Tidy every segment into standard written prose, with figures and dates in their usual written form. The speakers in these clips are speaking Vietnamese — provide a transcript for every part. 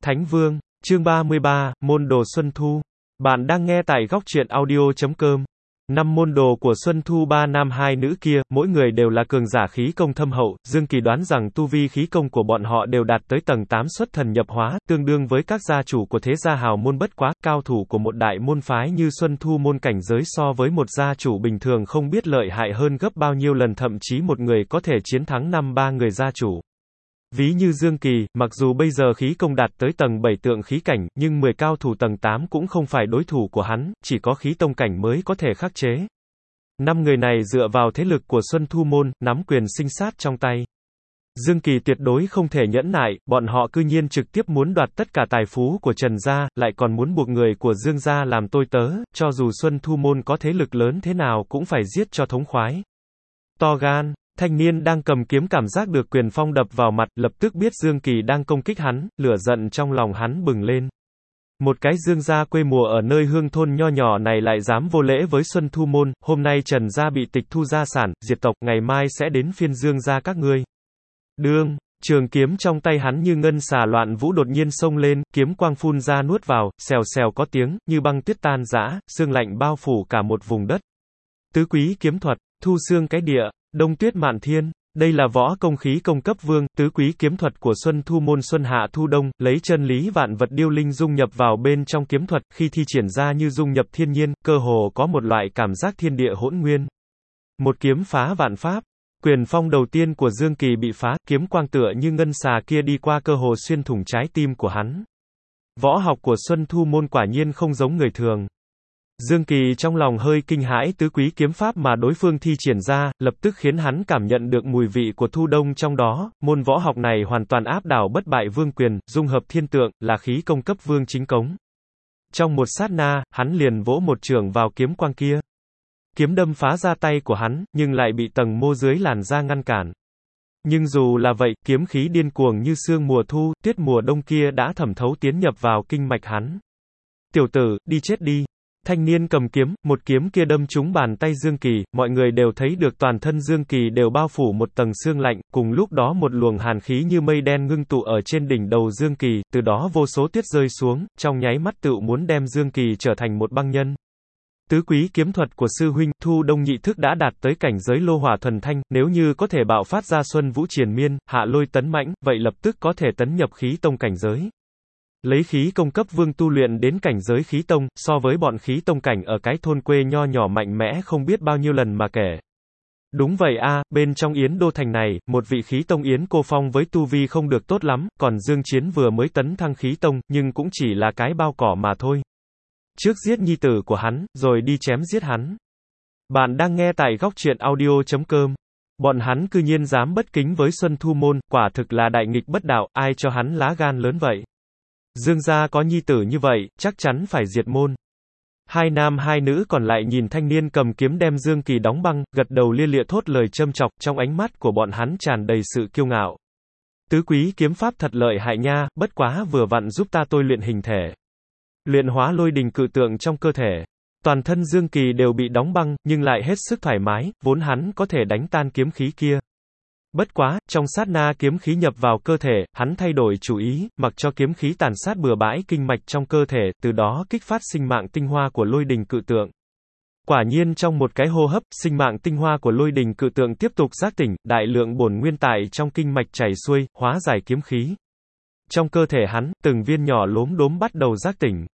Thánh Vương, chương 33, môn đồ Xuân Thu. Bạn đang nghe tại góc truyện audio.com. 5 môn đồ của Xuân Thu, 3 nam 2 nữ kia, mỗi người đều là cường giả khí công thâm hậu. Dương Kỳ đoán rằng tu vi khí công của bọn họ đều đạt tới tầng 8 xuất thần nhập hóa, tương đương với các gia chủ của thế gia hào môn. Bất quá, cao thủ của một đại môn phái như Xuân Thu môn cảnh giới so với một gia chủ bình thường không biết lợi hại hơn gấp bao nhiêu lần, thậm chí một người có thể chiến thắng 5-3 người gia chủ. Ví như Dương Kỳ, mặc dù bây giờ khí công đạt tới tầng 7 tượng khí cảnh, nhưng 10 cao thủ tầng 8 cũng không phải đối thủ của hắn, chỉ có khí tông cảnh mới có thể khắc chế. 5 người này dựa vào thế lực của Xuân Thu môn, nắm quyền sinh sát trong tay. Dương Kỳ tuyệt đối không thể nhẫn nại, bọn họ cư nhiên trực tiếp muốn đoạt tất cả tài phú của Trần gia, lại còn muốn buộc người của Dương gia làm tôi tớ, cho dù Xuân Thu môn có thế lực lớn thế nào cũng phải giết cho thống khoái. To gan. Thanh niên đang cầm kiếm cảm giác được quyền phong đập vào mặt, lập tức biết Dương Kỳ đang công kích hắn, lửa giận trong lòng hắn bừng lên. Một cái Dương gia quê mùa ở nơi hương thôn nho nhỏ này lại dám vô lễ với Xuân Thu môn, hôm nay Trần gia bị tịch thu gia sản, diệt tộc, ngày mai sẽ đến phiên Dương gia các ngươi. Đương, trường kiếm trong tay hắn như ngân xà loạn vũ đột nhiên xông lên, kiếm quang phun ra nuốt vào, xèo xèo có tiếng, như băng tuyết tan rã, sương lạnh bao phủ cả một vùng đất. Tứ quý kiếm thuật, thu xương cái địa. Đông tuyết mạn thiên, đây là võ công khí công cấp vương, tứ quý kiếm thuật của Xuân Thu môn xuân hạ thu đông, lấy chân lý vạn vật điêu linh dung nhập vào bên trong kiếm thuật, khi thi triển ra như dung nhập thiên nhiên, cơ hồ có một loại cảm giác thiên địa hỗn nguyên. Một kiếm phá vạn pháp. Quyền phong đầu tiên của Dương Kỳ bị phá, kiếm quang tựa như ngân xà kia đi qua cơ hồ xuyên thủng trái tim của hắn. Võ học của Xuân Thu môn quả nhiên không giống người thường. Dương Kỳ trong lòng hơi kinh hãi, tứ quý kiếm pháp mà đối phương thi triển ra, lập tức khiến hắn cảm nhận được mùi vị của thu đông trong đó. Môn võ học này hoàn toàn áp đảo bất bại vương quyền, dung hợp thiên tượng, là khí công cấp vương chính cống. Trong một sát na, hắn liền vỗ một chưởng vào kiếm quang kia. Kiếm đâm phá ra tay của hắn, nhưng lại bị tầng mô dưới làn da ngăn cản. Nhưng dù là vậy, kiếm khí điên cuồng như sương mùa thu, tuyết mùa đông kia đã thẩm thấu tiến nhập vào kinh mạch hắn. Tiểu tử, đi chết đi. Thanh niên cầm kiếm, một kiếm kia đâm trúng bàn tay Dương Kỳ, mọi người đều thấy được toàn thân Dương Kỳ đều bao phủ một tầng sương lạnh, cùng lúc đó một luồng hàn khí như mây đen ngưng tụ ở trên đỉnh đầu Dương Kỳ, từ đó vô số tuyết rơi xuống, trong nháy mắt tựu muốn đem Dương Kỳ trở thành một băng nhân. Tứ quý kiếm thuật của sư huynh, Thu Đông nhị thức đã đạt tới cảnh giới lô hỏa thuần thanh, nếu như có thể bạo phát ra xuân vũ triền miên, hạ lôi tấn mãnh, vậy lập tức có thể tấn nhập khí tông cảnh giới. Lấy khí công cấp vương tu luyện đến cảnh giới khí tông, so với bọn khí tông cảnh ở cái thôn quê nho nhỏ mạnh mẽ không biết bao nhiêu lần mà kể. Đúng vậy a, bên trong Yến Đô thành này, một vị khí tông Yến Cô Phong với tu vi không được tốt lắm, còn Dương Chiến vừa mới tấn thăng khí tông, nhưng cũng chỉ là cái bao cỏ mà thôi. Trước giết nhi tử của hắn, rồi đi chém giết hắn. Bạn đang nghe tại góc truyện audio.com. Bọn hắn cư nhiên dám bất kính với Xuân Thu môn, quả thực là đại nghịch bất đạo, ai cho hắn lá gan lớn vậy? Dương gia có nhi tử như vậy, chắc chắn phải diệt môn. 2 nam 2 nữ còn lại nhìn thanh niên cầm kiếm đem Dương Kỳ đóng băng, gật đầu lia lịa thốt lời châm chọc, trong ánh mắt của bọn hắn tràn đầy sự kiêu ngạo. Tứ quý kiếm pháp thật lợi hại nha, bất quá vừa vặn giúp ta tôi luyện hình thể. Luyện hóa lôi đình cự tượng trong cơ thể. Toàn thân Dương Kỳ đều bị đóng băng, nhưng lại hết sức thoải mái, vốn hắn có thể đánh tan kiếm khí kia. Bất quá, trong sát na kiếm khí nhập vào cơ thể, hắn thay đổi chủ ý, mặc cho kiếm khí tàn sát bừa bãi kinh mạch trong cơ thể, từ đó kích phát sinh mạng tinh hoa của lôi đình cự tượng. Quả nhiên trong một cái hô hấp, sinh mạng tinh hoa của lôi đình cự tượng tiếp tục giác tỉnh, đại lượng bổn nguyên tại trong kinh mạch chảy xuôi, hóa giải kiếm khí. Trong cơ thể hắn, từng viên nhỏ lốm đốm bắt đầu giác tỉnh.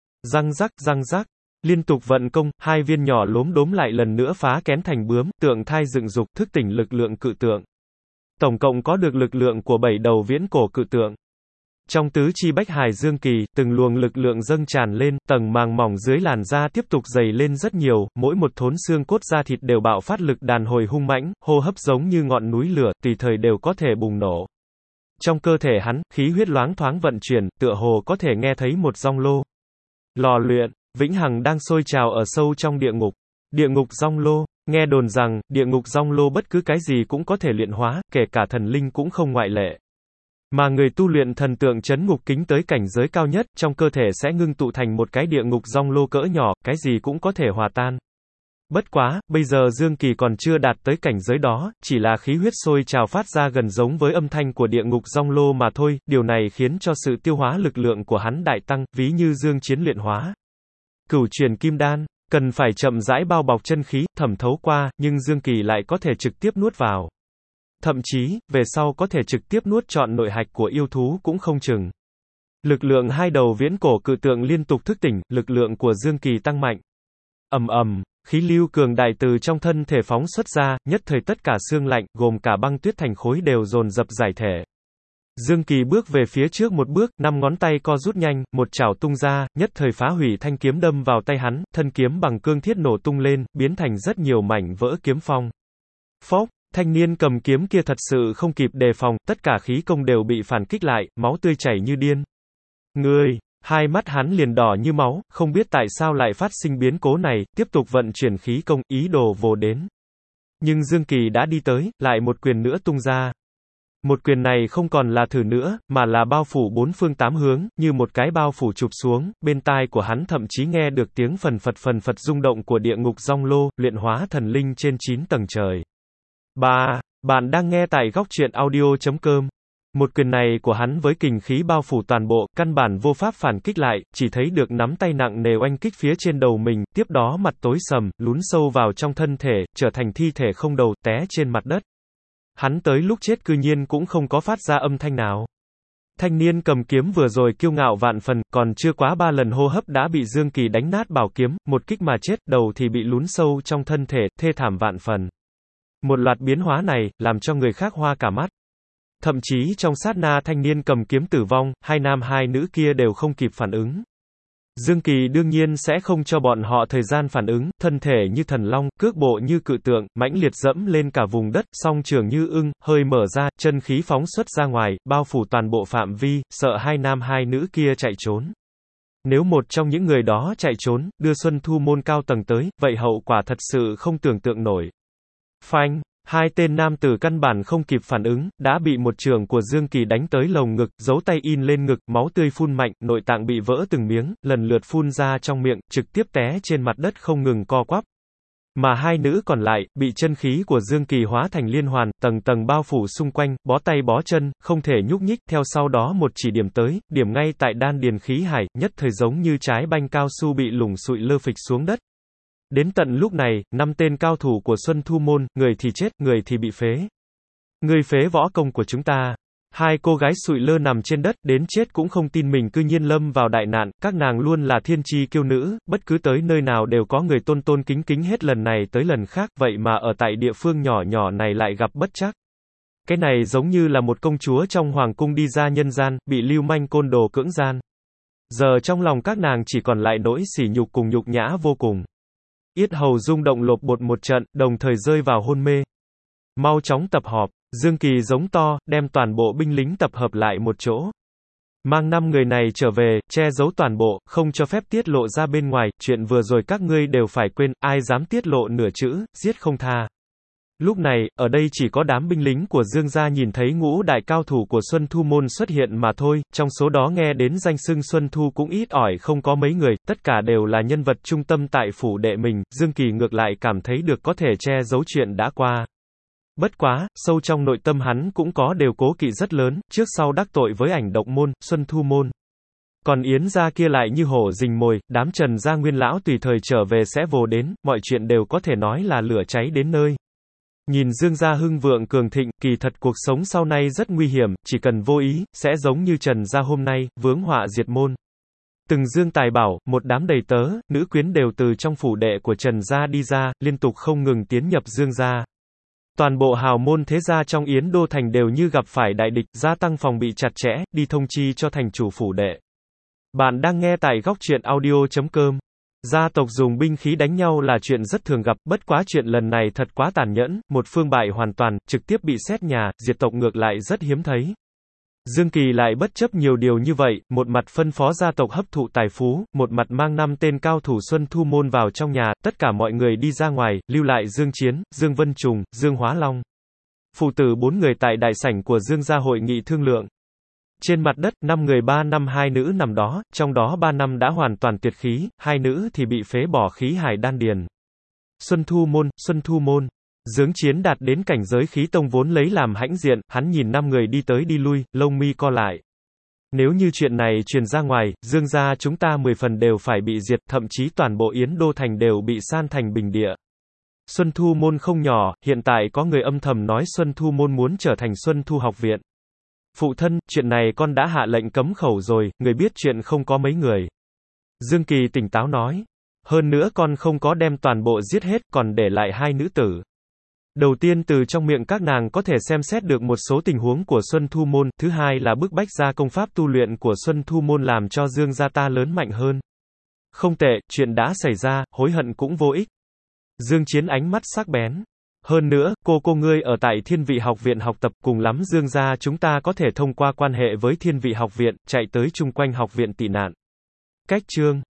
Răng rắc, liên tục vận công, 2 viên nhỏ lốm đốm lại lần nữa phá kén thành bướm, tượng thai dựng dục, thức tỉnh lực lượng cự tượng. Tổng cộng có được lực lượng của 7 đầu viễn cổ cự tượng. Trong tứ chi bách hài Dương Kỳ, từng luồng lực lượng dâng tràn lên, tầng màng mỏng dưới làn da tiếp tục dày lên rất nhiều, mỗi một thốn xương cốt da thịt đều bạo phát lực đàn hồi hung mãnh, hô hấp giống như ngọn núi lửa, tùy thời đều có thể bùng nổ. Trong cơ thể hắn, khí huyết loáng thoáng vận chuyển, tựa hồ có thể nghe thấy một giong lô. Lò luyện, vĩnh hằng đang sôi trào ở sâu trong địa ngục. Địa ngục giong lô. Nghe đồn rằng, địa ngục giong lô bất cứ cái gì cũng có thể luyện hóa, kể cả thần linh cũng không ngoại lệ. Mà người tu luyện thần tượng chấn ngục kính tới cảnh giới cao nhất, trong cơ thể sẽ ngưng tụ thành một cái địa ngục giong lô cỡ nhỏ, cái gì cũng có thể hòa tan. Bất quá, bây giờ Dương Kỳ còn chưa đạt tới cảnh giới đó, chỉ là khí huyết sôi trào phát ra gần giống với âm thanh của địa ngục Giong Lô mà thôi, điều này khiến cho sự tiêu hóa lực lượng của hắn đại tăng, ví như Dương Chiến luyện hóa. Cửu truyền kim đan, cần phải chậm rãi bao bọc chân khí, thẩm thấu qua, nhưng Dương Kỳ lại có thể trực tiếp nuốt vào. Thậm chí, về sau có thể trực tiếp nuốt trọn nội hạch của yêu thú cũng không chừng. Lực lượng hai đầu viễn cổ cự tượng liên tục thức tỉnh, lực lượng của Dương Kỳ tăng mạnh. Ầm ầm, khí lưu cường đại từ trong thân thể phóng xuất ra, nhất thời tất cả xương lạnh, gồm cả băng tuyết thành khối đều dồn dập giải thể. Dương Kỳ bước về phía trước một bước, 5 ngón tay co rút nhanh, một chảo tung ra, nhất thời phá hủy thanh kiếm đâm vào tay hắn, thân kiếm bằng cương thiết nổ tung lên, biến thành rất nhiều mảnh vỡ kiếm phong. Phốc, thanh niên cầm kiếm kia thật sự không kịp đề phòng, tất cả khí công đều bị phản kích lại, máu tươi chảy như điên. Ngươi, hai mắt hắn liền đỏ như máu, không biết tại sao lại phát sinh biến cố này, tiếp tục vận chuyển khí công, ý đồ vồ đến. Nhưng Dương Kỳ đã đi tới, lại một quyền nữa tung ra. Một quyền này không còn là thử nữa, mà là bao phủ bốn phương tám hướng, như một cái bao phủ chụp xuống, bên tai của hắn thậm chí nghe được tiếng phần phật rung động của địa ngục Giong Lô, luyện hóa thần linh trên 9 tầng trời. Bạn đang nghe tại góc truyện audio.com. Một quyền này của hắn với kình khí bao phủ toàn bộ, căn bản vô pháp phản kích lại, chỉ thấy được nắm tay nặng nề oanh kích phía trên đầu mình, tiếp đó mặt tối sầm, lún sâu vào trong thân thể, trở thành thi thể không đầu, té trên mặt đất. Hắn tới lúc chết cư nhiên cũng không có phát ra âm thanh nào. Thanh niên cầm kiếm vừa rồi kiêu ngạo vạn phần, còn chưa quá 3 lần hô hấp đã bị Dương Kỳ đánh nát bảo kiếm, một kích mà chết, đầu thì bị lún sâu trong thân thể, thê thảm vạn phần. Một loạt biến hóa này, làm cho người khác hoa cả mắt. Thậm chí trong sát na thanh niên cầm kiếm tử vong, hai nam hai nữ kia đều không kịp phản ứng. Dương Kỳ đương nhiên sẽ không cho bọn họ thời gian phản ứng, thân thể như thần long, cước bộ như cự tượng, mãnh liệt dẫm lên cả vùng đất, song trường như ưng, hơi mở ra, chân khí phóng xuất ra ngoài, bao phủ toàn bộ phạm vi, sợ hai nam hai nữ kia chạy trốn. Nếu một trong những người đó chạy trốn, đưa Xuân Thu môn cao tầng tới, vậy hậu quả thật sự không tưởng tượng nổi. Phanh! Hai tên nam tử căn bản không kịp phản ứng, đã bị một chưởng của Dương Kỳ đánh tới lồng ngực, giấu tay in lên ngực, máu tươi phun mạnh, nội tạng bị vỡ từng miếng, lần lượt phun ra trong miệng, trực tiếp té trên mặt đất không ngừng co quắp. Mà hai nữ còn lại, bị chân khí của Dương Kỳ hóa thành liên hoàn, tầng tầng bao phủ xung quanh, bó tay bó chân, không thể nhúc nhích, theo sau đó một chỉ điểm tới, điểm ngay tại đan điền khí hải, nhất thời giống như trái banh cao su bị lủng sụi lơ phịch xuống đất. Đến tận lúc này, 5 tên cao thủ của Xuân Thu môn, người thì chết, người thì bị phế. Người phế võ công của chúng ta. Hai cô gái sụi lơ nằm trên đất, đến chết cũng không tin mình cư nhiên lâm vào đại nạn, các nàng luôn là thiên chi kiêu nữ, bất cứ tới nơi nào đều có người tôn tôn kính kính hết lần này tới lần khác, vậy mà ở tại địa phương nhỏ nhỏ này lại gặp bất trắc. Cái này giống như là một công chúa trong hoàng cung đi ra nhân gian, bị lưu manh côn đồ cưỡng gian. Giờ trong lòng các nàng chỉ còn lại nỗi sỉ nhục cùng nhục nhã vô cùng. Yết hầu rung động lột bột một trận, đồng thời rơi vào hôn mê. Mau chóng tập họp, Dương Kỳ giống to, đem toàn bộ binh lính tập hợp lại một chỗ. Mang 5 người này trở về, che giấu toàn bộ, không cho phép tiết lộ ra bên ngoài, chuyện vừa rồi các ngươi đều phải quên, ai dám tiết lộ nửa chữ, giết không tha. Lúc này, ở đây chỉ có đám binh lính của Dương gia nhìn thấy ngũ đại cao thủ của Xuân Thu môn xuất hiện mà thôi, trong số đó nghe đến danh xưng Xuân Thu cũng ít ỏi không có mấy người, tất cả đều là nhân vật trung tâm tại phủ đệ mình, Dương Kỳ ngược lại cảm thấy được có thể che giấu chuyện đã qua. Bất quá, sâu trong nội tâm hắn cũng có đều cố kỵ rất lớn, trước sau đắc tội với Ảnh Độc môn, Xuân Thu môn. Còn Yến gia kia lại như hổ rình mồi, đám Trần gia nguyên lão tùy thời trở về sẽ vồ đến, mọi chuyện đều có thể nói là lửa cháy đến nơi. Nhìn Dương gia hưng vượng cường thịnh, kỳ thật cuộc sống sau này rất nguy hiểm, chỉ cần vô ý, sẽ giống như Trần gia hôm nay, vướng họa diệt môn. Từng Dương tài bảo, một đám đầy tớ, nữ quyến đều từ trong phủ đệ của Trần gia đi ra, liên tục không ngừng tiến nhập Dương gia. Toàn bộ hào môn thế gia trong Yến Đô Thành đều như gặp phải đại địch, gia tăng phòng bị chặt chẽ, đi thông chi cho thành chủ phủ đệ. Bạn đang nghe tại góc truyện audio.com. Gia tộc dùng binh khí đánh nhau là chuyện rất thường gặp, bất quá chuyện lần này thật quá tàn nhẫn, một phương bại hoàn toàn, trực tiếp bị xét nhà, diệt tộc ngược lại rất hiếm thấy. Dương Kỳ lại bất chấp nhiều điều như vậy, một mặt phân phó gia tộc hấp thụ tài phú, một mặt mang 5 tên cao thủ Xuân Thu môn vào trong nhà, tất cả mọi người đi ra ngoài, lưu lại Dương Chiến, Dương Vân Trùng, Dương Hóa Long. Phụ tử 4 người tại đại sảnh của Dương gia hội nghị thương lượng. Trên mặt đất, 5 người 3 nam 2 nữ nằm đó, trong đó 3 năm đã hoàn toàn tuyệt khí, 2 nữ thì bị phế bỏ khí hải đan điền. Xuân Thu Môn. Dương Chiến đạt đến cảnh giới khí tông vốn lấy làm hãnh diện, hắn nhìn 5 người đi tới đi lui, lông mi co lại. Nếu như chuyện này truyền ra ngoài, Dương gia chúng ta 10 phần đều phải bị diệt, thậm chí toàn bộ Yến Đô Thành đều bị san thành bình địa. Xuân Thu Môn không nhỏ, hiện tại có người âm thầm nói Xuân Thu Môn muốn trở thành Xuân Thu Học Viện. Phụ thân, chuyện này con đã hạ lệnh cấm khẩu rồi, người biết chuyện không có mấy người. Dương Kỳ tỉnh táo nói. Hơn nữa con không có đem toàn bộ giết hết, còn để lại 2 nữ tử. Đầu tiên từ trong miệng các nàng có thể xem xét được một số tình huống của Xuân Thu Môn, thứ hai là bức bách ra công pháp tu luyện của Xuân Thu Môn làm cho Dương gia ta lớn mạnh hơn. Không tệ, chuyện đã xảy ra, hối hận cũng vô ích. Dương Chiến ánh mắt sắc bén. Hơn nữa, cô ngươi ở tại Thiên Vị Học Viện học tập, cùng lắm Dương gia chúng ta có thể thông qua quan hệ với Thiên Vị Học Viện, chạy tới chung quanh học viện tị nạn. Cách chương